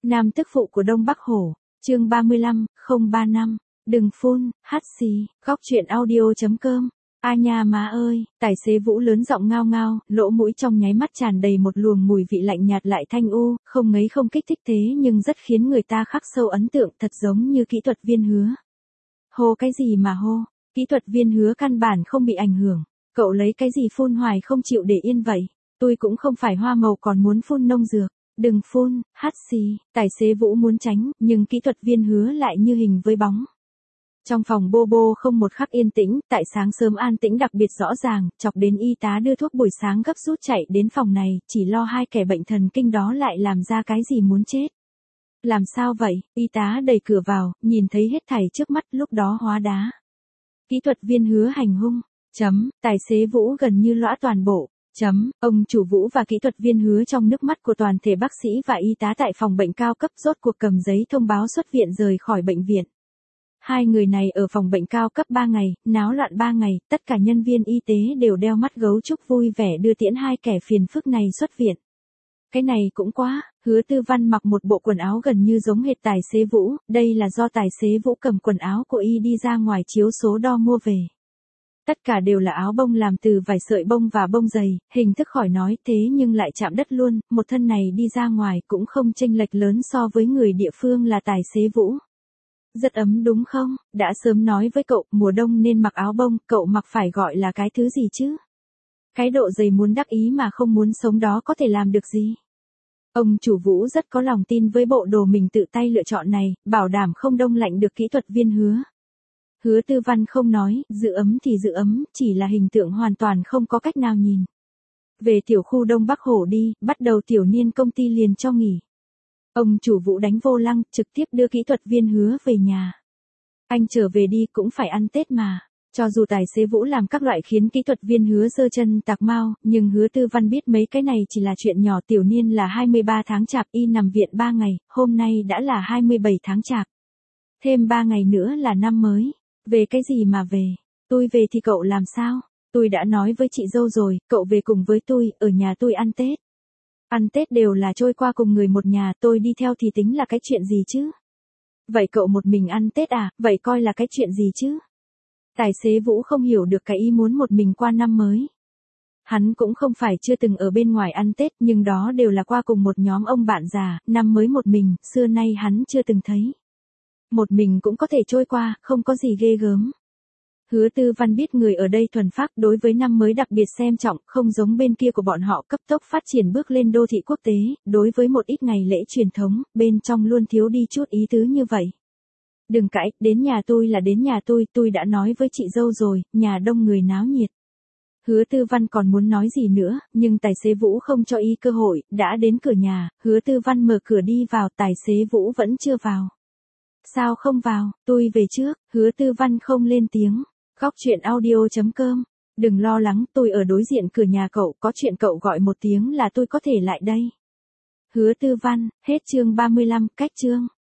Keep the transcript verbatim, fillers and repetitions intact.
Nam tức phụ của Đông Bắc Hổ, chương ba mươi lăm, không ba năm, đừng phun, hát xì, góc chuyện audio chấm com. A nha má ơi, tài xế Vũ lớn giọng ngao ngao, lỗ mũi trong nháy mắt tràn đầy một luồng mùi vị lạnh nhạt lại thanh u, không ngấy không kích thích thế nhưng rất khiến người ta khắc sâu ấn tượng, thật giống như kỹ thuật viên Hứa. Hô cái gì mà hô, kỹ thuật viên Hứa căn bản không bị ảnh hưởng, cậu lấy cái gì phun hoài không chịu để yên vậy, tôi cũng không phải hoa màu còn muốn phun nông dược. Đừng phun, hát xì, tài xế Vũ muốn tránh, nhưng kỹ thuật viên Hứa lại như hình với bóng. Trong phòng bô bô không một khắc yên tĩnh, tại sáng sớm an tĩnh đặc biệt rõ ràng, chọc đến y tá đưa thuốc buổi sáng gấp rút chạy đến phòng này, chỉ lo hai kẻ bệnh thần kinh đó lại làm ra cái gì muốn chết. Làm sao vậy, y tá đẩy cửa vào, nhìn thấy hết thảy trước mắt lúc đó hóa đá. Kỹ thuật viên Hứa hành hung, chấm, tài xế Vũ gần như lõa toàn bộ. Chấm, ông chủ Vũ và kỹ thuật viên Hứa trong nước mắt của toàn thể bác sĩ và y tá tại phòng bệnh cao cấp rốt cuộc cầm giấy thông báo xuất viện rời khỏi bệnh viện. Hai người này ở phòng bệnh cao cấp ba ngày, náo loạn ba ngày, tất cả nhân viên y tế đều đeo mắt gấu trúc vui vẻ đưa tiễn hai kẻ phiền phức này xuất viện. Cái này cũng quá, Hứa Tư Văn mặc một bộ quần áo gần như giống hệt tài xế Vũ, đây là do tài xế Vũ cầm quần áo của y đi ra ngoài chiếu số đo mua về. Tất cả đều là áo bông làm từ vài sợi bông và bông dày, hình thức khỏi nói thế nhưng lại chạm đất luôn, một thân này đi ra ngoài cũng không chênh lệch lớn so với người địa phương là tài xế Vũ. Rất ấm đúng không, đã sớm nói với cậu, mùa đông nên mặc áo bông, cậu mặc phải gọi là cái thứ gì chứ? Cái độ dày muốn đắc ý mà không muốn sống đó có thể làm được gì? Ông chủ Vũ rất có lòng tin với bộ đồ mình tự tay lựa chọn này, bảo đảm không đông lạnh được kỹ thuật viên Hứa. Hứa Tư Văn không nói, giữ ấm thì giữ ấm, chỉ là hình tượng hoàn toàn không có cách nào nhìn. Về tiểu khu Đông Bắc Hổ đi, bắt đầu tiểu niên công ty liền cho nghỉ. Ông chủ Vũ đánh vô lăng, trực tiếp đưa kỹ thuật viên Hứa về nhà. Anh trở về đi cũng phải ăn Tết mà. Cho dù tài xế Vũ làm các loại khiến kỹ thuật viên Hứa giơ chân tạc mau, nhưng Hứa Tư Văn biết mấy cái này chỉ là chuyện nhỏ. Tiểu niên là hai mươi ba tháng chạp, y nằm viện ba ngày, hôm nay đã là hai mươi bảy tháng chạp. Thêm ba ngày nữa là năm mới. Về cái gì mà về? Tôi về thì cậu làm sao? Tôi đã nói với chị dâu rồi, cậu về cùng với tôi, ở nhà tôi ăn Tết. Ăn Tết đều là trôi qua cùng người một nhà, tôi đi theo thì tính là cái chuyện gì chứ? Vậy cậu một mình ăn Tết à, vậy coi là cái chuyện gì chứ? Tài xế Vũ không hiểu được cái ý muốn một mình qua năm mới. Hắn cũng không phải chưa từng ở bên ngoài ăn Tết, nhưng đó đều là qua cùng một nhóm ông bạn già, năm mới một mình, xưa nay hắn chưa từng thấy. Một mình cũng có thể trôi qua, không có gì ghê gớm. Hứa Tư Văn biết người ở đây thuần phác đối với năm mới đặc biệt xem trọng, không giống bên kia của bọn họ cấp tốc phát triển bước lên đô thị quốc tế, đối với một ít ngày lễ truyền thống, bên trong luôn thiếu đi chút ý tứ như vậy. Đừng cãi, đến nhà tôi là đến nhà tôi, tôi đã nói với chị dâu rồi, nhà đông người náo nhiệt. Hứa Tư Văn còn muốn nói gì nữa, nhưng tài xế Vũ không cho y cơ hội, đã đến cửa nhà, Hứa Tư Văn mở cửa đi vào, tài xế Vũ vẫn chưa vào. Sao không vào, tôi về trước, Hứa Tư Văn không lên tiếng. Góc chuyện audio chấm com. Đừng lo lắng, tôi ở đối diện cửa nhà cậu, có chuyện cậu gọi một tiếng là tôi có thể lại đây. Hứa Tư Văn, hết chương ba mươi lăm, cách chương.